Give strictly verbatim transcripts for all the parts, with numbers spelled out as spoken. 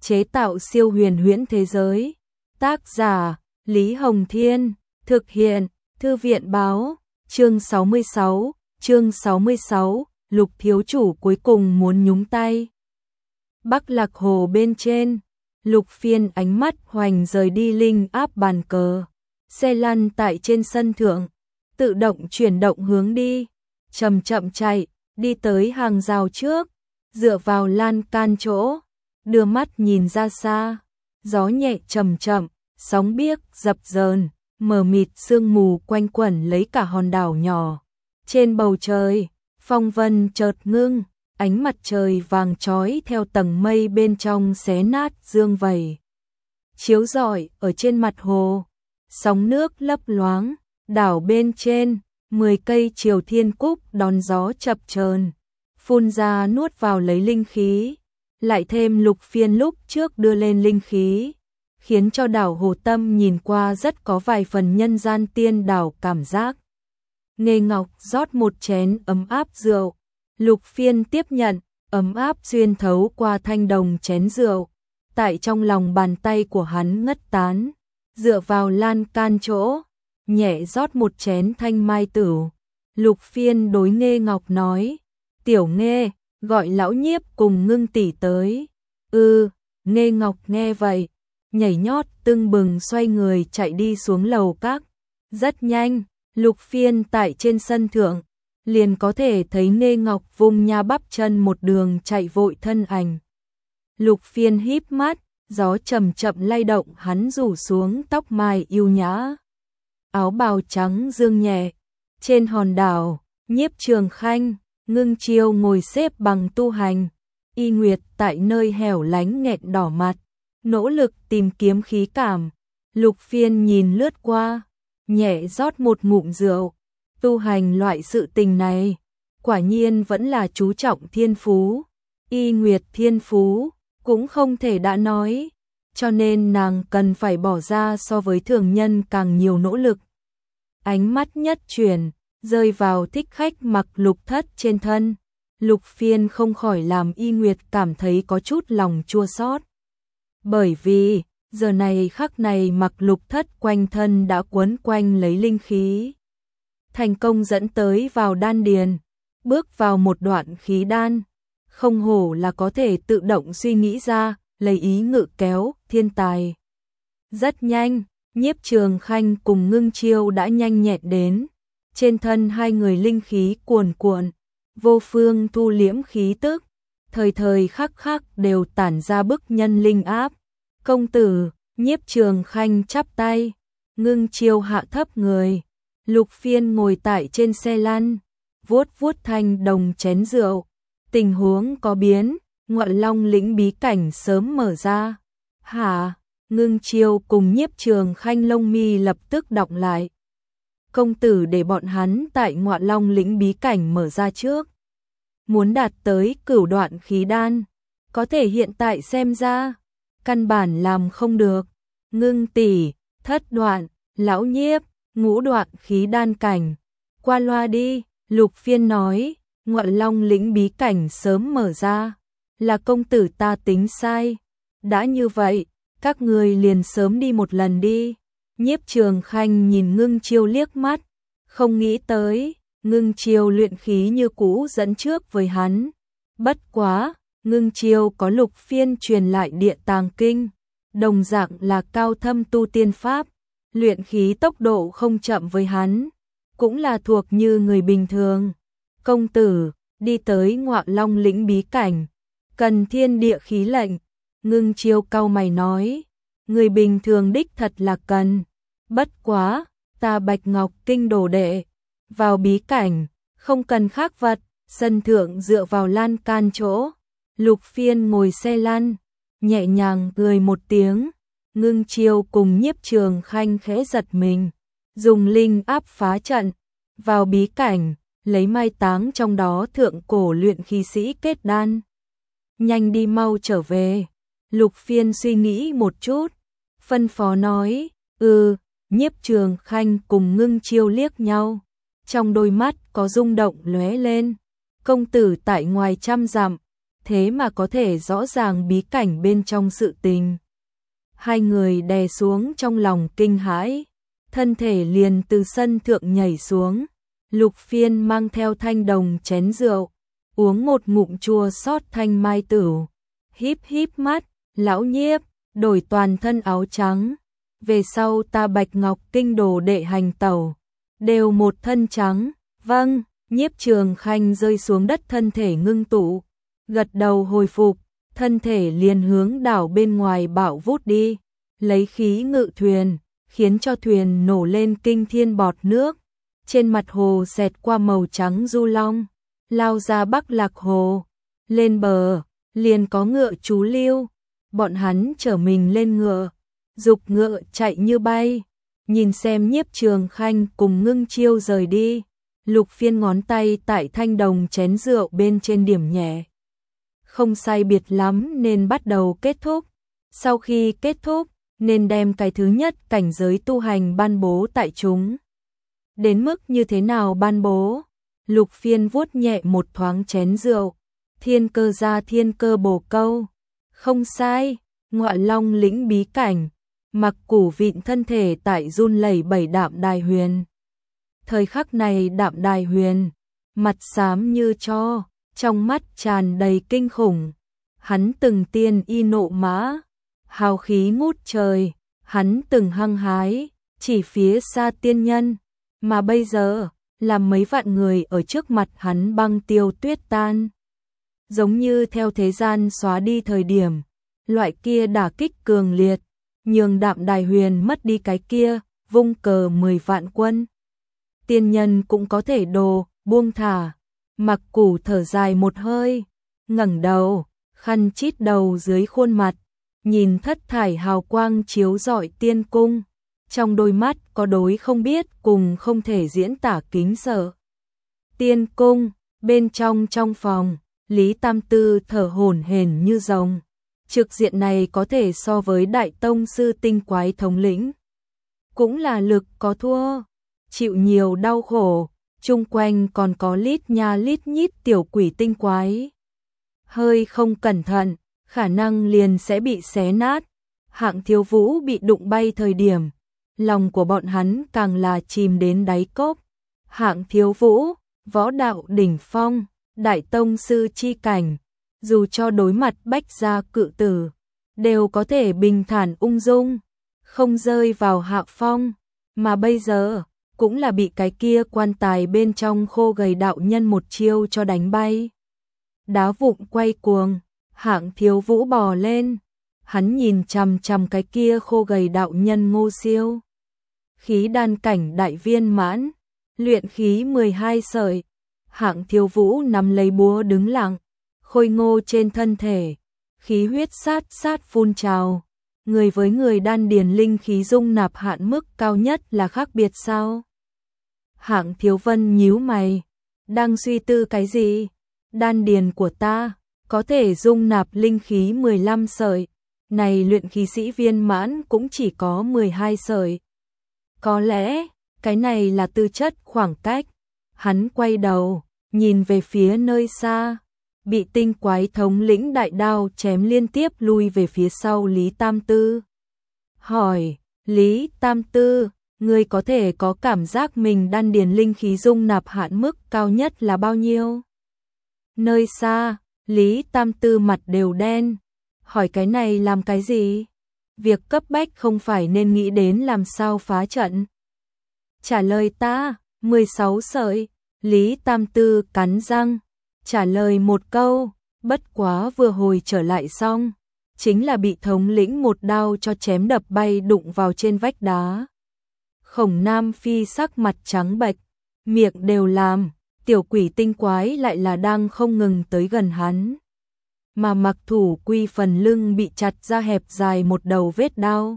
chế tạo siêu huyền huyễn thế giới. Tác giả Lý Hồng Thiên, thực hiện Thư viện Báo. Chương sáu mươi sáu, chương sáu mươi sáu, Lục thiếu chủ cuối cùng muốn nhúng tay. Bắc Lạc Hồ bên trên, Lục Phiên ánh mắt hoành rời đi linh áp bàn cờ. Xe lăn tại trên sân thượng, tự động chuyển động hướng đi, chậm chậm chạy, đi tới hàng rào trước, dựa vào lan can chỗ, đưa mắt nhìn ra xa, gió nhẹ chậm chậm, sóng biếc dập dờn, mờ mịt sương mù quanh quẩn lấy cả hòn đảo nhỏ. Trên bầu trời, phong vân chợt ngưng, ánh mặt trời vàng chói theo tầng mây bên trong xé nát dương vẩy, chiếu rọi ở trên mặt hồ, sóng nước lấp loáng, đảo bên trên, mười cây Triều Thiên Cúc đón gió chập chờn, phun ra nuốt vào lấy linh khí, lại thêm Lục Phiên lúc trước đưa lên linh khí, khiến cho đảo Hồ Tâm nhìn qua rất có vài phần nhân gian tiên đảo cảm giác. Nghê Ngọc rót một chén ấm áp rượu, Lục Phiên tiếp nhận, ấm áp xuyên thấu qua thanh đồng chén rượu, tại trong lòng bàn tay của hắn ngất tán, dựa vào lan can chỗ, nhẹ rót một chén thanh mai tửu. Lục Phiên đối Nghê Ngọc nói, tiểu Nghê, gọi lão Nhiếp cùng Ngưng tỷ tới. Ừ, Nghê Ngọc nghe vậy, nhảy nhót tưng bừng xoay người chạy đi xuống lầu các. Rất nhanh, Lục Phiên tại trên sân thượng, liền có thể thấy Nghê Ngọc vung nha bắp chân một đường chạy vội thân ảnh. Lục Phiên híp mắt, gió chậm chậm lay động hắn rủ xuống tóc mai yêu nhã. Áo bào trắng dương nhẹ, trên hòn đảo, Nhiếp Trường Khanh, Ngưng Chiêu ngồi xếp bằng tu hành, Y Nguyệt tại nơi hẻo lánh nghẹn đỏ mặt, nỗ lực tìm kiếm khí cảm. Lục Phiên nhìn lướt qua, nhẹ rót một ngụm rượu, tu hành loại sự tình này, quả nhiên vẫn là chú trọng thiên phú. Y Nguyệt thiên phú, cũng không thể đã nói, cho nên nàng cần phải bỏ ra so với thường nhân càng nhiều nỗ lực. Ánh mắt nhất chuyển, rơi vào thích khách mặc lục thất trên thân. Lục Phiên không khỏi làm Y Nguyệt cảm thấy có chút lòng chua xót. Bởi vì, giờ này khắc này mặc lục thất quanh thân đã quấn quanh lấy linh khí. Thành công dẫn tới vào đan điền, bước vào một đoạn khí đan. Không hổ là có thể tự động suy nghĩ ra, lấy ý ngự kéo, thiên tài. Rất nhanh, Nhiếp Trường Khanh cùng Ngưng Chiêu đã nhanh nhẹn đến. Trên thân hai người linh khí cuồn cuộn, vô phương thu liễm khí tức, thời thời khắc khắc đều tản ra bức nhân linh áp. Công tử, Nhiếp Trường Khanh chắp tay, Ngưng Chiêu hạ thấp người. Lục Phiên ngồi tại trên xe lăn, vuốt vuốt thanh đồng chén rượu. Tình huống có biến, Ngọa Long lĩnh bí cảnh sớm mở ra. Hả? Ngưng Chiêu cùng Nhiếp Trường Khanh lông mi lập tức đọng lại. Công tử để bọn hắn tại Ngọa Long lĩnh bí cảnh mở ra trước. Muốn đạt tới cửu đoạn khí đan, có thể hiện tại xem ra, căn bản làm không được. Ngưng tỷ, thất đoạn, lão Nhiếp, ngũ đoạn khí đan cảnh. Qua loa đi, Lục Phiên nói, Ngọa Long lĩnh bí cảnh sớm mở ra, là công tử ta tính sai. Đã như vậy, các người liền sớm đi một lần đi. Nhiếp Trường Khanh nhìn Ngưng Chiêu liếc mắt, không nghĩ tới, Ngưng Chiêu luyện khí như cũ dẫn trước với hắn. Bất quá, Ngưng Chiêu có Lục Phiên truyền lại địa tàng kinh, đồng dạng là cao thâm tu tiên pháp, luyện khí tốc độ không chậm với hắn, cũng là thuộc như người bình thường. Công tử, đi tới Ngọa Long lĩnh bí cảnh, cần thiên địa khí lệnh. Ngưng Chiêu cau mày nói, người bình thường đích thật là cần. Bất quá, ta Bạch Ngọc Kinh đồ đệ, vào bí cảnh, không cần khác vật. Sân thượng dựa vào lan can chỗ, Lục Phiên ngồi xe lăn, nhẹ nhàng cười một tiếng. Ngưng Chiêu cùng Nhiếp Trường Khanh khẽ giật mình, dùng linh áp phá trận, vào bí cảnh, lấy mai táng trong đó thượng cổ luyện khí sĩ kết đan. Nhanh đi mau trở về. Lục Phiên suy nghĩ một chút, phân phó nói, ừ. Nhiếp Trường Khanh cùng Ngưng Chiêu liếc nhau, trong đôi mắt có rung động lóe lên. Công tử tại ngoài trăm dặm, thế mà có thể rõ ràng bí cảnh bên trong sự tình. Hai người đè xuống trong lòng kinh hãi, thân thể liền từ sân thượng nhảy xuống. Lục Phiên mang theo thanh đồng chén rượu, uống một ngụm chua xót thanh mai tửu, híp híp mắt, lão Nhiếp, đổi toàn thân áo trắng, về sau ta Bạch Ngọc Kinh đồ đệ hành tẩu, đều một thân trắng. Vâng. Nhiếp Trường Khanh rơi xuống đất, thân thể ngưng tụ, gật đầu hồi phục, thân thể liền hướng đảo bên ngoài bạo vút đi, lấy khí ngự thuyền, khiến cho thuyền nổ lên kinh thiên bọt nước. Trên mặt hồ xẹt qua màu trắng du long, lao ra Bắc Lạc Hồ. Lên bờ, liền có ngựa chú lưu, bọn hắn chở mình lên ngựa, dục ngựa chạy như bay, nhìn xem Nhiếp Trường Khanh cùng Ngưng Chiêu rời đi. Lục Phiên ngón tay tại thanh đồng chén rượu bên trên điểm nhẹ. Không sai biệt lắm nên bắt đầu kết thúc. Sau khi kết thúc, nên đem cái thứ nhất cảnh giới tu hành ban bố tại chúng. Đến mức như thế nào ban bố? Lục Phiên vuốt nhẹ một thoáng chén rượu. Thiên cơ ra thiên cơ bổ câu. Không sai, Ngọa Long lĩnh bí cảnh. Mặc Củ vịn thân thể tại run lẩy bẩy Đạm Đài Huyền. Thời khắc này Đạm Đài Huyền, mặt xám như tro, trong mắt tràn đầy kinh khủng. Hắn từng tiên y nộ mã, hào khí ngút trời, hắn từng hăng hái, chỉ phía xa tiên nhân, mà bây giờ, làm mấy vạn người ở trước mặt hắn băng tiêu tuyết tan. Giống như theo thế gian xóa đi thời điểm, loại kia đả kích cường liệt, nhường Đạm Đài Huyền mất đi cái kia, vung cờ mười vạn quân. Tiên nhân cũng có thể đồ, buông thả. Mặc Củ thở dài một hơi, ngẩng đầu, khăn chít đầu dưới khuôn mặt, nhìn thất thải hào quang chiếu rọi tiên cung, trong đôi mắt có đối không biết cùng không thể diễn tả kính sợ. Tiên cung, bên trong trong phòng, Lý Tam Tư thở hổn hển như rồng. Trực diện này có thể so với Đại Tông sư tinh quái thống lĩnh, cũng là lực có thua. Chịu nhiều đau khổ, chung quanh còn có lít nha lít nhít tiểu quỷ tinh quái. Hơi không cẩn thận, khả năng liền sẽ bị xé nát. Hạng Thiếu Vũ bị đụng bay thời điểm, lòng của bọn hắn càng là chìm đến đáy cốc. Hạng Thiếu Vũ, võ đạo đỉnh phong, Đại Tông sư chi cảnh, dù cho đối mặt bách gia cự tử, đều có thể bình thản ung dung, không rơi vào hạ phong. Mà bây giờ, cũng là bị cái kia quan tài bên trong khô gầy đạo nhân một chiêu cho đánh bay. Đá vụn quay cuồng, Hạng Thiếu Vũ bò lên, hắn nhìn chằm chằm cái kia khô gầy đạo nhân Ngô Siêu. Khí đan cảnh đại viên mãn, luyện khí mười hai sợi. Hạng Thiếu Vũ nắm lấy búa đứng lặng, khôi ngô trên thân thể, khí huyết sát sát phun trào. Người với người đan điền linh khí dung nạp hạn mức cao nhất là khác biệt sao? Hạng Thiếu Vân nhíu mày, đang suy tư cái gì? Đan điền của ta có thể dung nạp linh khí mười lăm sợi, này luyện khí sĩ viên mãn cũng chỉ có mười hai sợi. Có lẽ, cái này là tư chất khoảng cách. Hắn quay đầu, nhìn về phía nơi xa, bị tinh quái thống lĩnh đại đao chém liên tiếp lui về phía sau Lý Tam Tư. Hỏi, Lý Tam Tư, ngươi có thể có cảm giác mình đan điền linh khí dung nạp hạn mức cao nhất là bao nhiêu? Nơi xa, Lý Tam Tư mặt đều đen. Hỏi cái này làm cái gì? Việc cấp bách không phải nên nghĩ đến làm sao phá trận. Trả lời ta, mười sáu sợi. Lý Tam Tư cắn răng, trả lời một câu, bất quá vừa hồi trở lại xong, chính là bị thống lĩnh một đao cho chém đập bay đụng vào trên vách đá. Khổng Nam Phi sắc mặt trắng bệch, miệng đều làm, tiểu quỷ tinh quái lại là đang không ngừng tới gần hắn. Mà Mặc Thủ Quy phần lưng bị chặt ra hẹp dài một đầu vết đao.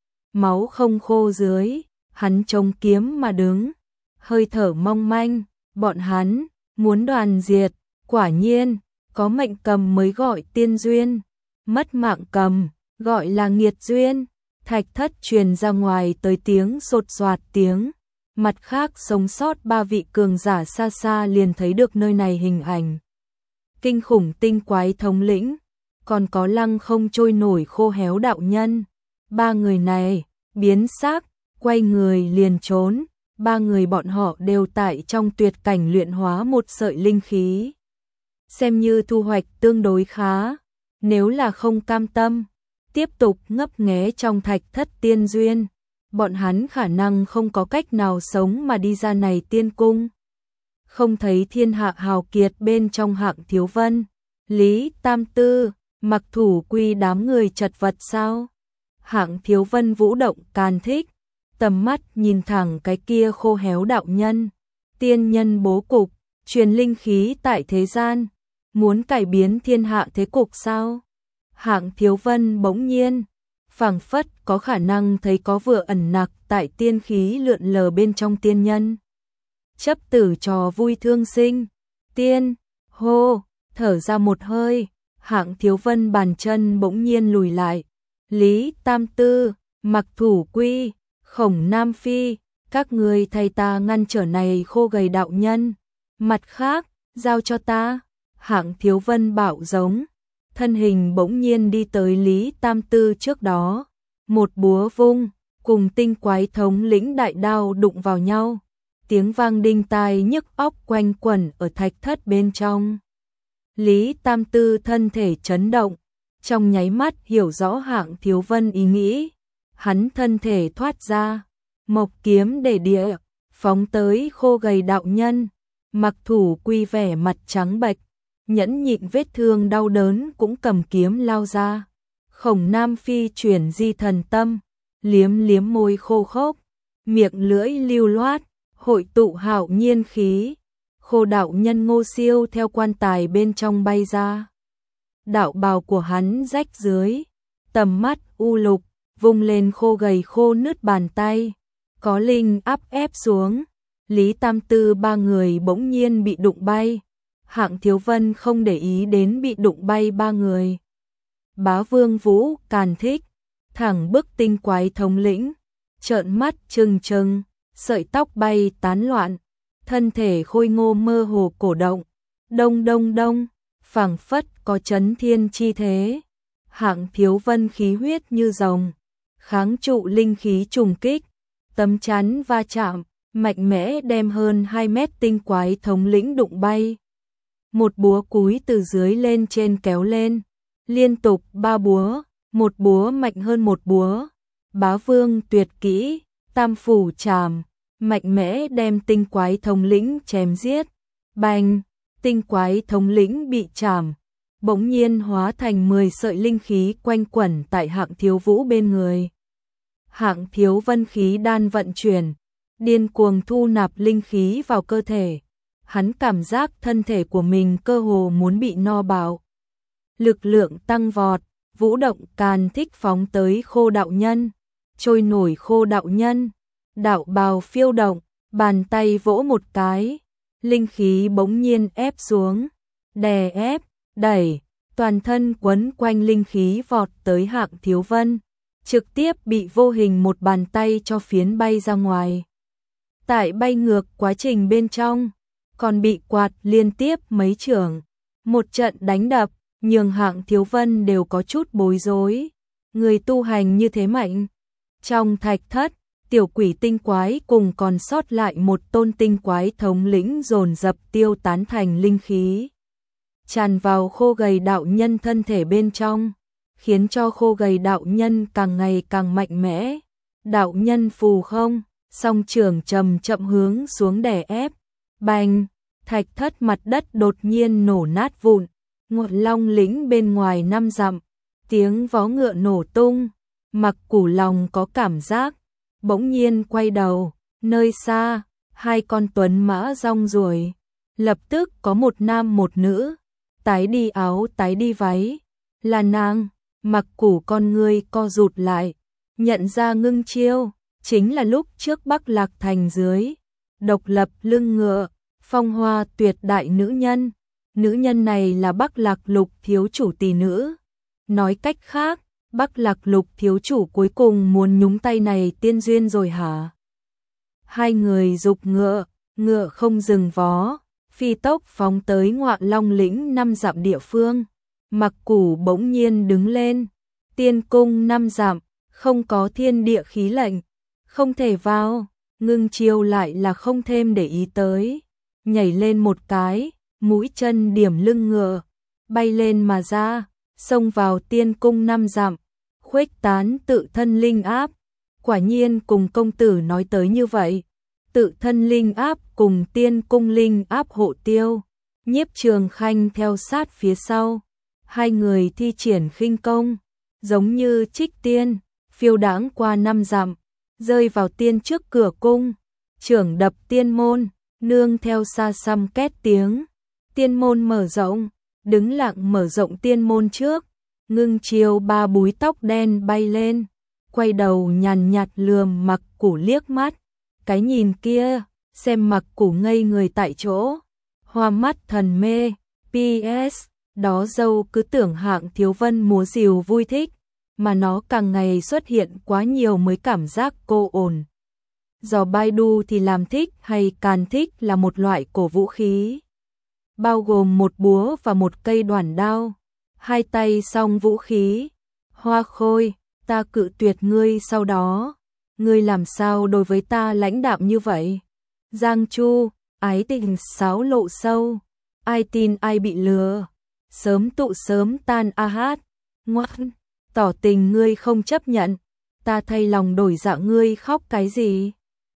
Máu không khô dưới, hắn chống kiếm mà đứng, hơi thở mong manh, bọn hắn muốn đoàn diệt, quả nhiên, có mệnh cầm mới gọi tiên duyên, mất mạng cầm, gọi là nghiệt duyên. Thạch thất truyền ra ngoài tới tiếng sột soạt tiếng, mặt khác sống sót ba vị cường giả xa xa liền thấy được nơi này hình ảnh. kinh khủng tinh quái thống lĩnh, còn có lăng không trôi nổi khô héo đạo nhân. Ba người này, biến sắc, quay người liền trốn, ba người bọn họ đều tại trong tuyệt cảnh luyện hóa một sợi linh khí. Xem như thu hoạch tương đối khá, nếu là không cam tâm, tiếp tục ngấp nghé trong thạch thất tiên duyên, bọn hắn khả năng không có cách nào sống mà đi ra này tiên cung. Không thấy thiên hạ hào kiệt bên trong Hạng Thiếu Vân, Lý Tam Tư, Mặc Thủ Quy đám người chật vật sao? Hạng Thiếu Vân vũ động càn thích, tầm mắt nhìn thẳng cái kia khô héo đạo nhân, tiên nhân bố cục, truyền linh khí tại thế gian, muốn cải biến thiên hạ thế cục sao? Hạng Thiếu Vân bỗng nhiên, phảng phất có khả năng thấy có vừa ẩn nặc tại tiên khí lượn lờ bên trong tiên nhân. Chấp tử trò vui thương sinh, tiên, hô, thở ra một hơi, Hạng Thiếu Vân bàn chân bỗng nhiên lùi lại. Lý Tam Tư, Mặc Thủ Quy, Khổng Nam Phi, các người thay ta ngăn trở này khô gầy đạo nhân. Mặt khác, giao cho ta. Hạng Thiếu Vân bảo giống, thân hình bỗng nhiên đi tới Lý Tam Tư trước đó. Một búa vung, cùng tinh quái thống lĩnh đại đao đụng vào nhau. Tiếng vang đinh tai nhức óc quanh quẩn ở thạch thất bên trong. Lý Tam Tư thân thể chấn động, trong nháy mắt hiểu rõ Hạng Thiếu Vân ý nghĩ. Hắn thân thể thoát ra, mộc kiếm để địa, phóng tới khô gầy đạo nhân. Mặc Thủ Quy vẻ mặt trắng bệch, nhẫn nhịn vết thương đau đớn cũng cầm kiếm lao ra. Khổng Nam Phi chuyển di thần tâm, liếm liếm môi khô khốc, miệng lưỡi lưu loát, hội tụ hạo nhiên khí. Khô đạo nhân Ngô Siêu theo quan tài bên trong bay ra. Đạo bào của hắn rách dưới, tầm mắt u lục, vung lên khô gầy khô nứt bàn tay, có linh áp ép xuống. Lý Tam Tư ba người bỗng nhiên bị đụng bay. Hạng Thiếu Vân không để ý đến bị đụng bay ba người. Bá Vương Vũ càn thích, thẳng bức tinh quái thống lĩnh, trợn mắt trừng trừng, sợi tóc bay tán loạn, thân thể khôi ngô mơ hồ cổ động, đông đông đông, phảng phất có chấn thiên chi thế. Hạng Thiếu Vân khí huyết như rồng, kháng trụ linh khí trùng kích, tấm chắn va chạm, mạnh mẽ đem hơn hai mét tinh quái thống lĩnh đụng bay. Một búa cúi từ dưới lên trên kéo lên, liên tục ba búa, một búa mạnh hơn một búa. Bá Vương tuyệt kỹ, Tam Phủ Trảm, mạnh mẽ đem tinh quái thống lĩnh chém giết. Bành, tinh quái thống lĩnh bị chảm, bỗng nhiên hóa thành mười sợi linh khí quanh quẩn tại Hạng Thiếu Vũ bên người. Hạng Thiếu Vân khí đan vận chuyển, điên cuồng thu nạp linh khí vào cơ thể. Hắn cảm giác thân thể của mình cơ hồ muốn bị no bạo. Lực lượng tăng vọt, vũ động càn thích phóng tới khô đạo nhân, trôi nổi khô đạo nhân. Đạo bào phiêu động, bàn tay vỗ một cái, linh khí bỗng nhiên ép xuống, đè ép, đẩy, toàn thân quấn quanh linh khí vọt tới Hạng Thiếu Vân, trực tiếp bị vô hình một bàn tay cho phiến bay ra ngoài. Tại bay ngược quá trình bên trong, còn bị quạt liên tiếp mấy chưởng, một trận đánh đập, nhường Hạng Thiếu Vân đều có chút bối rối. Người tu hành như thế mạnh. Trong thạch thất, tiểu quỷ tinh quái cùng còn sót lại một tôn tinh quái thống lĩnh dồn dập tiêu tán thành linh khí, tràn vào khô gầy đạo nhân thân thể bên trong, khiến cho khô gầy đạo nhân càng ngày càng mạnh mẽ. Đạo nhân phù không, song trường chậm chậm hướng xuống đè ép. Bành, thạch thất mặt đất đột nhiên nổ nát vụn, Ngọt Long lĩnh bên ngoài năm dặm, tiếng vó ngựa nổ tung. Mặc Củ Lòng có cảm giác, bỗng nhiên quay đầu, nơi xa, hai con tuấn mã rong ruổi, lập tức có một nam một nữ, tái đi áo tái đi váy, là nàng. Mặc Củ con ngươi co rụt lại, nhận ra Ngưng Chiêu, chính là lúc trước Bắc Lạc thành dưới, độc lập lưng ngựa, phong hoa tuyệt đại nữ nhân. Nữ nhân này là Bắc Lạc Lục thiếu chủ tỷ nữ. Nói cách khác, Bắc Lạc Lục thiếu chủ cuối cùng muốn nhúng tay này tiên duyên rồi hả? Hai người dục ngựa, ngựa không dừng vó, phi tốc phóng tới Ngọa Long lĩnh năm dặm địa phương. Mặc Củ bỗng nhiên đứng lên, tiên cung năm dặm, không có thiên địa khí lệnh, không thể vào. Ngưng Chiêu lại là không thêm để ý tới, nhảy lên một cái, mũi chân điểm lưng ngựa, bay lên mà ra, xông vào tiên cung năm dặm, khuếch tán tự thân linh áp. Quả nhiên cùng công tử nói tới như vậy, tự thân linh áp cùng tiên cung linh áp hộ tiêu. Nhiếp Trường Khanh theo sát phía sau, hai người thi triển khinh công, giống như trích tiên, phiêu đãng qua năm dặm, rơi vào tiên trước cửa cung, trưởng đập tiên môn, nương theo xa xăm két tiếng, tiên môn mở rộng, đứng lặng mở rộng tiên môn trước. Ngưng Chiêu ba búi tóc đen bay lên, quay đầu nhàn nhạt lườm Mặc Củ liếc mắt, cái nhìn kia, xem Mặc Củ ngây người tại chỗ, hoa mắt thần mê. pê ét đó dâu cứ tưởng hạng thiếu vân múa rìu vui thích, mà nó càng ngày xuất hiện quá nhiều mới cảm giác cô ổn. Giò Baidu thì làm thích hay càn thích là một loại cổ vũ khí, bao gồm một búa và một cây đoản đao, hai tay song vũ khí. Hoa Khôi, ta cự tuyệt ngươi sau đó, ngươi làm sao đối với ta lãnh đạm như vậy? Giang Chu, ái tình sáo lộ sâu, ai tin ai bị lừa, sớm tụ sớm tan a hát. Ngoan, tỏ tình ngươi không chấp nhận, ta thay lòng đổi dạ ngươi khóc cái gì?